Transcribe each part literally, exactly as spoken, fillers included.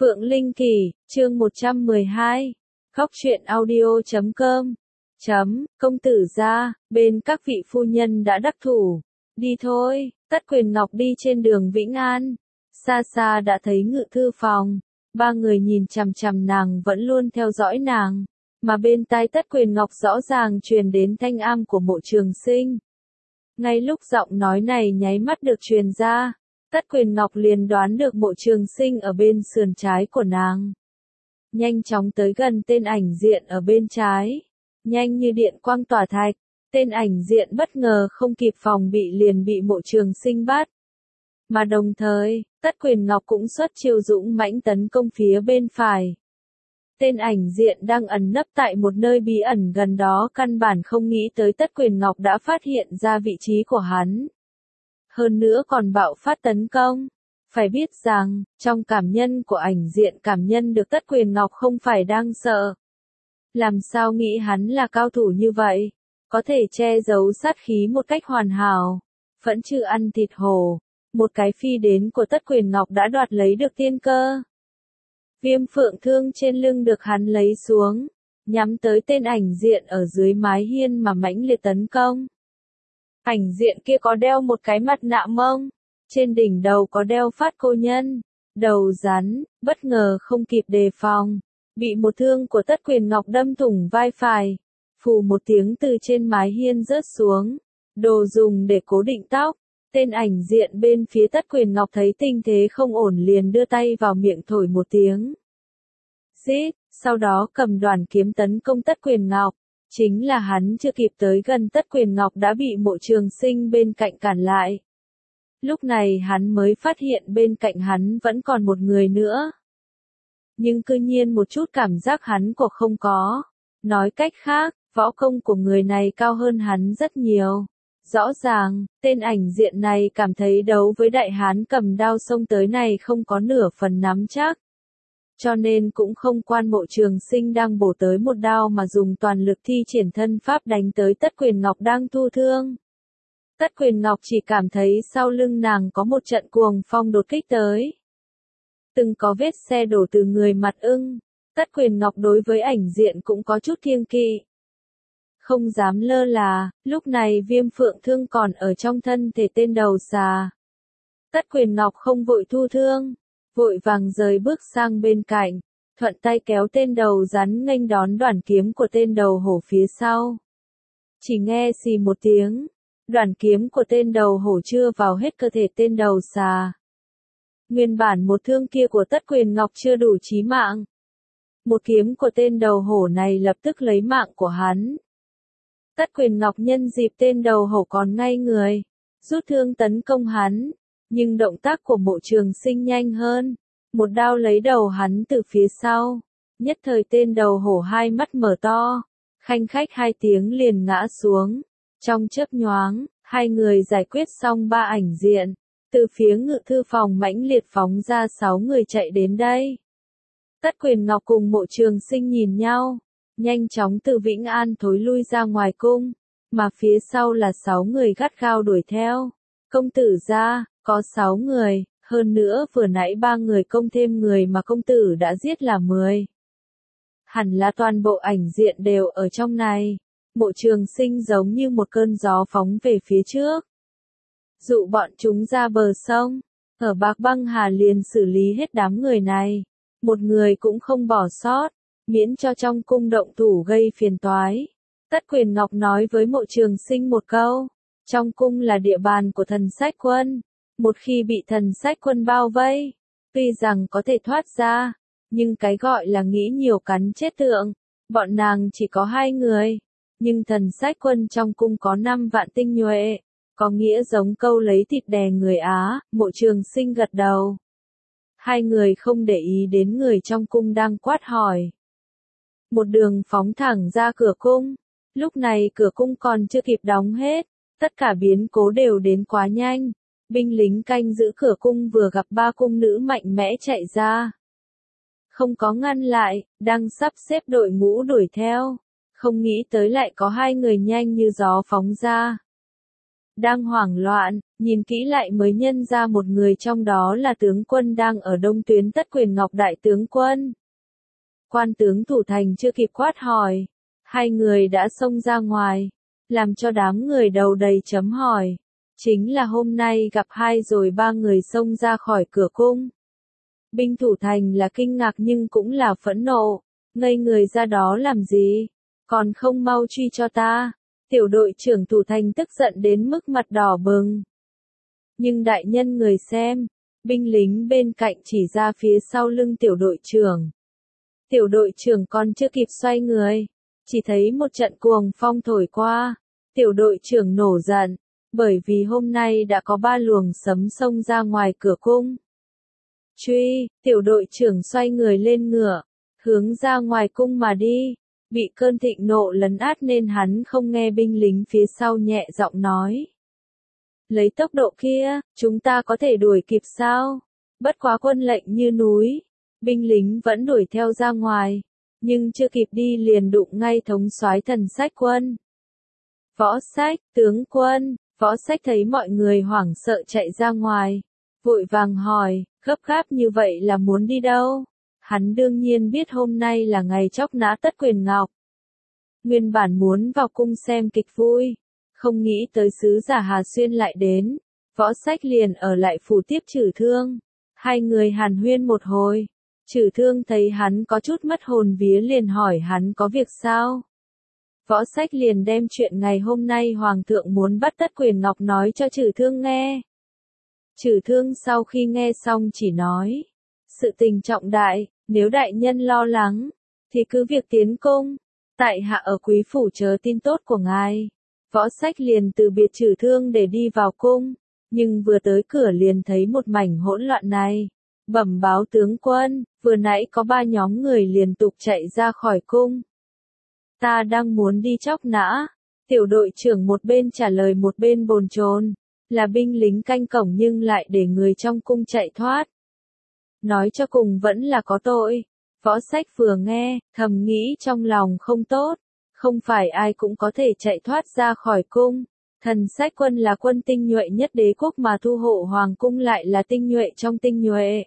Phượng Linh Kỳ, chương một trăm mười hai. Góc truyện audio chấm com. Chấm, công tử gia, bên các vị phu nhân đã đắc thủ. Đi thôi, Tất Quyền Ngọc đi trên đường Vĩnh An. Xa xa đã thấy ngự thư phòng. Ba người nhìn chằm chằm nàng vẫn luôn theo dõi nàng. Mà bên tai Tất Quyền Ngọc rõ ràng truyền đến thanh âm của Mộ Trường Sinh. Ngay lúc giọng nói này nháy mắt được truyền ra, Tất Quyền Ngọc liền đoán được Mộ Trường Sinh ở bên sườn trái của nàng. Nhanh chóng tới gần tên ảnh diện ở bên trái. Nhanh như điện quang tỏa thạch, tên ảnh diện bất ngờ không kịp phòng bị liền bị Mộ Trường Sinh bắt. Mà đồng thời, Tất Quyền Ngọc cũng xuất chiêu dũng mãnh tấn công phía bên phải. Tên ảnh diện đang ẩn nấp tại một nơi bí ẩn gần đó căn bản không nghĩ tới Tất Quyền Ngọc đã phát hiện ra vị trí của hắn. Hơn nữa còn bạo phát tấn công. Phải biết rằng, trong cảm nhân của ảnh diện cảm nhân được Tất Quyền Ngọc không phải đang sợ. Làm sao nghĩ hắn là cao thủ như vậy? Có thể che giấu sát khí một cách hoàn hảo. Phẫn chư ăn thịt hổ. Một cái phi đến của Tất Quyền Ngọc đã đoạt lấy được tiên cơ. Viêm phượng thương trên lưng được hắn lấy xuống. Nhắm tới tên ảnh diện ở dưới mái hiên mà mãnh liệt tấn công. Ảnh diện kia có đeo một cái mặt nạ mông. Trên đỉnh đầu có đeo phát cô nhân. Đầu rắn, bất ngờ không kịp đề phòng. Bị một thương của Tất Quyền Ngọc đâm thủng vai phải. Phù một tiếng từ trên mái hiên rớt xuống. Đồ dùng để cố định tóc. Tên ảnh diện bên phía Tất Quyền Ngọc thấy tình thế không ổn liền đưa tay vào miệng thổi một tiếng. Xít, sau đó cầm đoàn kiếm tấn công Tất Quyền Ngọc. Chính là hắn chưa kịp tới gần Tất Quyền Ngọc đã bị Mộ Trường Sinh bên cạnh cản lại. Lúc này hắn mới phát hiện bên cạnh hắn vẫn còn một người nữa. Nhưng cư nhiên một chút cảm giác hắn của không có. Nói cách khác, võ công của người này cao hơn hắn rất nhiều. Rõ ràng, tên ảnh diện này cảm thấy đấu với đại hán cầm đao xông tới này không có nửa phần nắm chắc. Cho nên cũng không quan Mộ Trường Sinh đang bổ tới một đao mà dùng toàn lực thi triển thân pháp đánh tới Tất Quyền Ngọc đang thu thương. Tất Quyền Ngọc chỉ cảm thấy sau lưng nàng có một trận cuồng phong đột kích tới. Từng có vết xe đổ từ người mặt ưng. Tất Quyền Ngọc đối với ảnh diện cũng có chút kiêng kỵ. Không dám lơ là, lúc này viêm phượng thương còn ở trong thân thể tên đầu xà. Tất Quyền Ngọc không vội thu thương, vội vàng rời bước sang bên cạnh, thuận tay kéo tên đầu rắn nghênh đón đoàn kiếm của tên đầu hổ phía sau. Chỉ nghe xì một tiếng, đoàn kiếm của tên đầu hổ chưa vào hết cơ thể tên đầu xà. Nguyên bản một thương kia của Tất Quyền Ngọc chưa đủ chí mạng. Một kiếm của tên đầu hổ này lập tức lấy mạng của hắn. Tất Quyền Ngọc nhân dịp tên đầu hổ còn ngay người, rút thương tấn công hắn, nhưng động tác của Mộ Trường Sinh nhanh hơn, một đao lấy đầu hắn từ phía sau, nhất thời tên đầu hổ hai mắt mở to, khanh khách hai tiếng liền ngã xuống, trong chớp nhoáng, hai người giải quyết xong ba ảnh diện, từ phía ngự thư phòng mãnh liệt phóng ra sáu người chạy đến đây. Tất Quyền Ngọc cùng Mộ Trường Sinh nhìn nhau. Nhanh chóng từ Vĩnh An thối lui ra ngoài cung, mà phía sau là sáu người gắt gao đuổi theo. Công tử gia, có sáu người, hơn nữa vừa nãy ba người công thêm người mà công tử đã giết là mười. Hẳn là toàn bộ ảnh diện đều ở trong này. Mộ Trường Sinh giống như một cơn gió phóng về phía trước. Dụ bọn chúng ra bờ sông, ở Bạc Băng Hà liền xử lý hết đám người này. Một người cũng không bỏ sót. Miễn cho trong cung động thủ gây phiền toái. Tất Quyền Ngọc nói với Mộ Trường Sinh một câu. Trong cung là địa bàn của Thần Sách Quân. Một khi bị Thần Sách Quân bao vây, tuy rằng có thể thoát ra, nhưng cái gọi là nghĩ nhiều cắn chết tượng. Bọn nàng chỉ có hai người, nhưng Thần Sách Quân trong cung có năm vạn tinh nhuệ. Có nghĩa giống câu lấy thịt đè người Á. Mộ Trường Sinh gật đầu. Hai người không để ý đến người trong cung đang quát hỏi. Một đường phóng thẳng ra cửa cung. Lúc này cửa cung còn chưa kịp đóng hết. Tất cả biến cố đều đến quá nhanh. Binh lính canh giữ cửa cung vừa gặp ba cung nữ mạnh mẽ chạy ra. Không có ngăn lại, đang sắp xếp đội ngũ đuổi theo. Không nghĩ tới lại có hai người nhanh như gió phóng ra. đang hoảng loạn, nhìn kỹ lại mới nhận ra một người trong đó là tướng quân đang ở đông tuyến Tất Quyền Ngọc đại tướng quân. Quan tướng thủ thành chưa kịp quát hỏi, hai người đã xông ra ngoài, làm cho đám người đầu đầy chấm hỏi. Chính là hôm nay gặp hai rồi ba người xông ra khỏi cửa cung. Binh thủ thành là kinh ngạc nhưng cũng là phẫn nộ, ngây người ra đó làm gì, còn không mau truy cho ta. Tiểu đội trưởng thủ thành tức giận đến mức mặt đỏ bừng. Nhưng đại nhân người xem, binh lính bên cạnh chỉ ra phía sau lưng tiểu đội trưởng. Tiểu đội trưởng còn chưa kịp xoay người, chỉ thấy một trận cuồng phong thổi qua. Tiểu đội trưởng nổ giận, bởi vì hôm nay đã có ba luồng sấm xông ra ngoài cửa cung. Truy, tiểu đội trưởng xoay người lên ngựa, hướng ra ngoài cung mà đi. Bị cơn thịnh nộ lấn át nên hắn không nghe binh lính phía sau nhẹ giọng nói. Lấy tốc độ kia, chúng ta có thể đuổi kịp sao? Bất quá quân lệnh như núi, binh lính vẫn đuổi theo ra ngoài, nhưng chưa kịp đi liền đụng ngay thống soái Thần Sách Quân. Võ Sách, tướng quân, Võ Sách thấy mọi người hoảng sợ chạy ra ngoài, vội vàng hỏi, gấp gáp như vậy là muốn đi đâu? Hắn đương nhiên biết hôm nay là ngày chóc nã Tất Quyền Ngọc. Nguyên bản muốn vào cung xem kịch vui, không nghĩ tới sứ giả Hà Xuyên lại đến. Võ Sách liền ở lại phủ tiếp Trử Thương. Hai người hàn huyên một hồi. Trử Thương thấy hắn có chút mất hồn vía liền hỏi hắn có việc sao. Võ Sách liền đem chuyện ngày hôm nay Hoàng thượng muốn bắt Tất Quyền Ngọc nói cho Trử Thương nghe. Trử Thương sau khi nghe xong chỉ nói, sự tình trọng đại, nếu đại nhân lo lắng, thì cứ việc tiến cung, tại hạ ở quý phủ chờ tin tốt của ngài. Võ Sách liền từ biệt Trử Thương để đi vào cung, nhưng vừa tới cửa liền thấy một mảnh hỗn loạn này. Bẩm báo tướng quân, vừa nãy có ba nhóm người liên tục chạy ra khỏi cung. Ta đang muốn đi chóc nã. Tiểu đội trưởng một bên trả lời một bên bồn chồn, là binh lính canh cổng nhưng lại để người trong cung chạy thoát. Nói cho cùng vẫn là có tội. Võ Sách vừa nghe, thầm nghĩ trong lòng không tốt. Không phải ai cũng có thể chạy thoát ra khỏi cung. Thần Sách Quân là quân tinh nhuệ nhất đế quốc mà thu hộ hoàng cung lại là tinh nhuệ trong tinh nhuệ.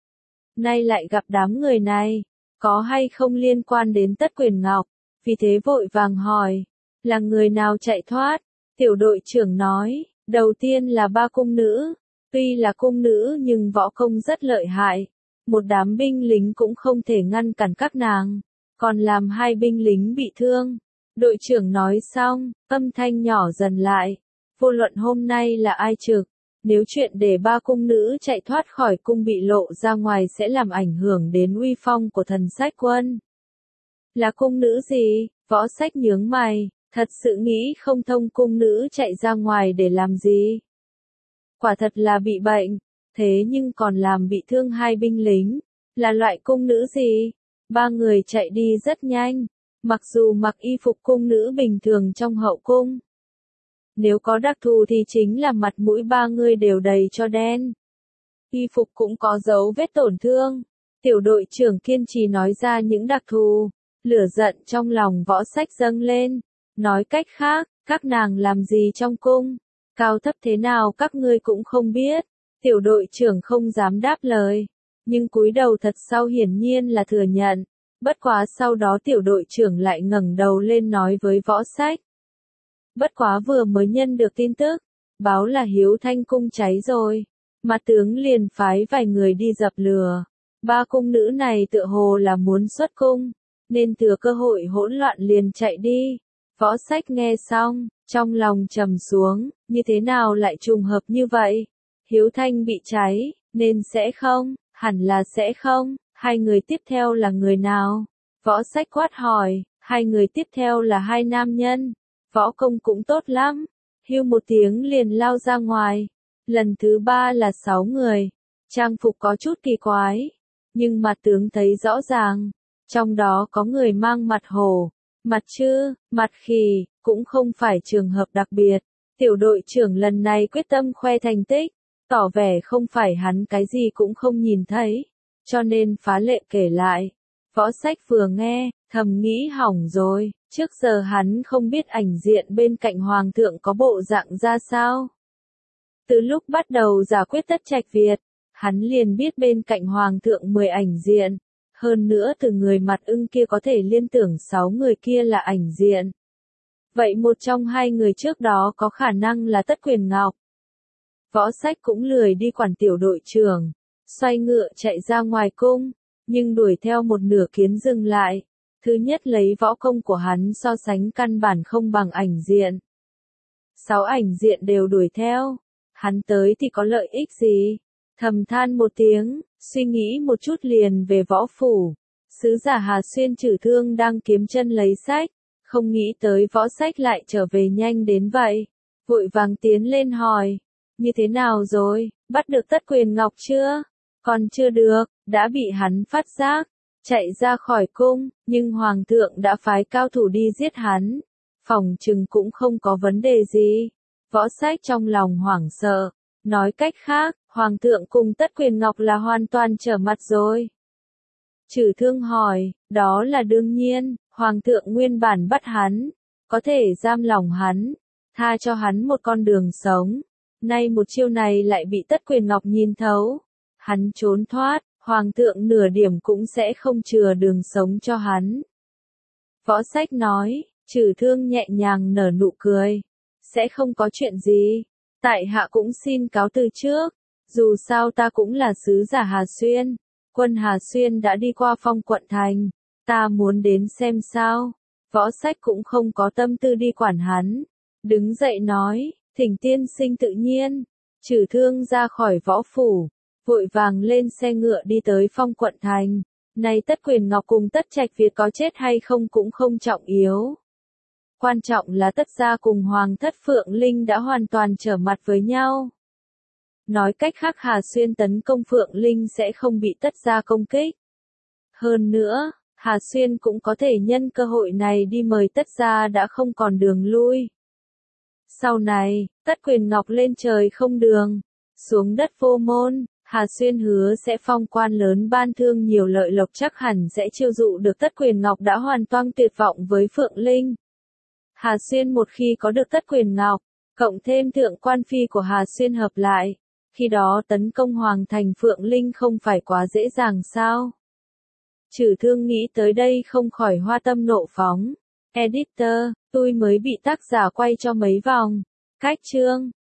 Nay lại gặp đám người này, có hay không liên quan đến Tất Quyền Ngọc, vì thế vội vàng hỏi, là người nào chạy thoát? Tiểu đội trưởng nói, đầu tiên là ba cung nữ, tuy là cung nữ nhưng võ công rất lợi hại, một đám binh lính cũng không thể ngăn cản các nàng, còn làm hai binh lính bị thương. Đội trưởng nói xong, âm thanh nhỏ dần lại, vô luận hôm nay là ai trực, nếu chuyện để ba cung nữ chạy thoát khỏi cung bị lộ ra ngoài sẽ làm ảnh hưởng đến uy phong của Thần Sách Quân. Là cung nữ gì? Võ Sách nhướng mày, thật sự nghĩ không thông cung nữ chạy ra ngoài để làm gì. Quả thật là bị bệnh, thế nhưng còn làm bị thương hai binh lính, là loại cung nữ gì? Ba người chạy đi rất nhanh, mặc dù mặc y phục cung nữ bình thường trong hậu cung. Nếu có đặc thù thì chính là mặt mũi ba người đều đầy cho đen. Y phục cũng có dấu vết tổn thương. Tiểu đội trưởng kiên trì nói ra những đặc thù. Lửa giận trong lòng Võ Sách dâng lên. Nói cách khác, các nàng làm gì trong cung? Cao thấp thế nào các ngươi cũng không biết. Tiểu đội trưởng không dám đáp lời. Nhưng cúi đầu thật sau hiển nhiên là thừa nhận. Bất quá sau đó tiểu đội trưởng lại ngẩng đầu lên nói với Võ Sách. Bất quá vừa mới nhận được tin tức, báo là Hiếu Thanh cung cháy rồi, mà tướng liền phái vài người đi dập lửa. Ba cung nữ này tựa hồ là muốn xuất cung, nên thừa cơ hội hỗn loạn liền chạy đi. Võ Sách nghe xong, trong lòng trầm xuống, như thế nào lại trùng hợp như vậy? Hiếu Thanh bị cháy, nên sẽ không, hẳn là sẽ không. Hai người tiếp theo là người nào? Võ Sách quát hỏi, hai người tiếp theo là hai nam nhân. Võ công cũng tốt lắm. Hưu một tiếng liền lao ra ngoài. Lần thứ ba là sáu người. Trang phục có chút kỳ quái. Nhưng mặt tướng thấy rõ ràng. Trong đó có người mang mặt hổ, mặt chư, mặt khỉ, cũng không phải trường hợp đặc biệt. Tiểu đội trưởng lần này quyết tâm khoe thành tích. Tỏ vẻ không phải hắn cái gì cũng không nhìn thấy. Cho nên phá lệ kể lại. Võ Sách vừa nghe, thầm nghĩ hỏng rồi. Trước giờ hắn không biết ảnh diện bên cạnh hoàng thượng có bộ dạng ra sao. Từ lúc bắt đầu giả quyết tất trạch Việt, hắn liền biết bên cạnh hoàng thượng mười ảnh diện. Hơn nữa từ người mặt ưng kia có thể liên tưởng sáu người kia là ảnh diện. Vậy một trong hai người trước đó có khả năng là Tất Quyền Ngọc. Võ Sách cũng lười đi quản tiểu đội trưởng, xoay ngựa chạy ra ngoài cung, nhưng đuổi theo một nửa kiến dừng lại. Thứ nhất lấy võ công của hắn so sánh căn bản không bằng ảnh diện. Sáu ảnh diện đều đuổi theo, hắn tới thì có lợi ích gì? Thầm than một tiếng, suy nghĩ một chút liền về võ phủ. Sứ giả Hà Xuyên Trử Thương đang kiếm chân lấy sách, không nghĩ tới Võ Sách lại trở về nhanh đến vậy. Vội vàng tiến lên hỏi, như thế nào rồi, bắt được Tất Quyền Ngọc chưa? Còn chưa được, đã bị hắn phát giác, chạy ra khỏi cung, nhưng Hoàng thượng đã phái cao thủ đi giết hắn. Phòng trừng cũng không có vấn đề gì. Võ Sách trong lòng hoảng sợ, nói cách khác, Hoàng thượng cùng Tất Quyền Ngọc là hoàn toàn trở mặt rồi. Trử Thương hỏi, đó là đương nhiên, Hoàng thượng nguyên bản bắt hắn, có thể giam lòng hắn, tha cho hắn một con đường sống. Nay một chiêu này lại bị Tất Quyền Ngọc nhìn thấu. Hắn trốn thoát, Hoàng thượng nửa điểm cũng sẽ không chừa đường sống cho hắn. Võ Sách nói, Trử Thương nhẹ nhàng nở nụ cười. Sẽ không có chuyện gì. Tại hạ cũng xin cáo từ trước. Dù sao ta cũng là sứ giả Hà Xuyên. Quân Hà Xuyên đã đi qua Phong quận thành. Ta muốn đến xem sao. Võ Sách cũng không có tâm tư đi quản hắn. Đứng dậy nói, thỉnh tiên sinh tự nhiên. Trử Thương ra khỏi võ phủ, vội vàng lên xe ngựa đi tới Phong quận thành. Này Tất Quyền Ngọc cùng Tất Trạch Việt có chết hay không cũng không trọng yếu. Quan trọng là Tất gia cùng Hoàng thất Phượng Linh đã hoàn toàn trở mặt với nhau. Nói cách khác Hà Xuyên tấn công Phượng Linh sẽ không bị Tất gia công kích. Hơn nữa, Hà Xuyên cũng có thể nhân cơ hội này đi mời Tất gia đã không còn đường lui. Sau này, Tất Quyền Ngọc lên trời không đường, xuống đất vô môn, Hà Xuyên hứa sẽ phong quan lớn ban thương nhiều lợi lộc, chắc hẳn sẽ chiêu dụ được Tất Quyền Ngọc đã hoàn toàn tuyệt vọng với Phượng Linh. Hà Xuyên một khi có được Tất Quyền Ngọc, cộng thêm thượng quan phi của Hà Xuyên hợp lại, khi đó tấn công hoàng thành Phượng Linh không phải quá dễ dàng sao? Trử Thương nghĩ tới đây không khỏi hoa tâm nộ phóng. Editor, tôi mới bị tác giả quay cho mấy vòng. Cách chương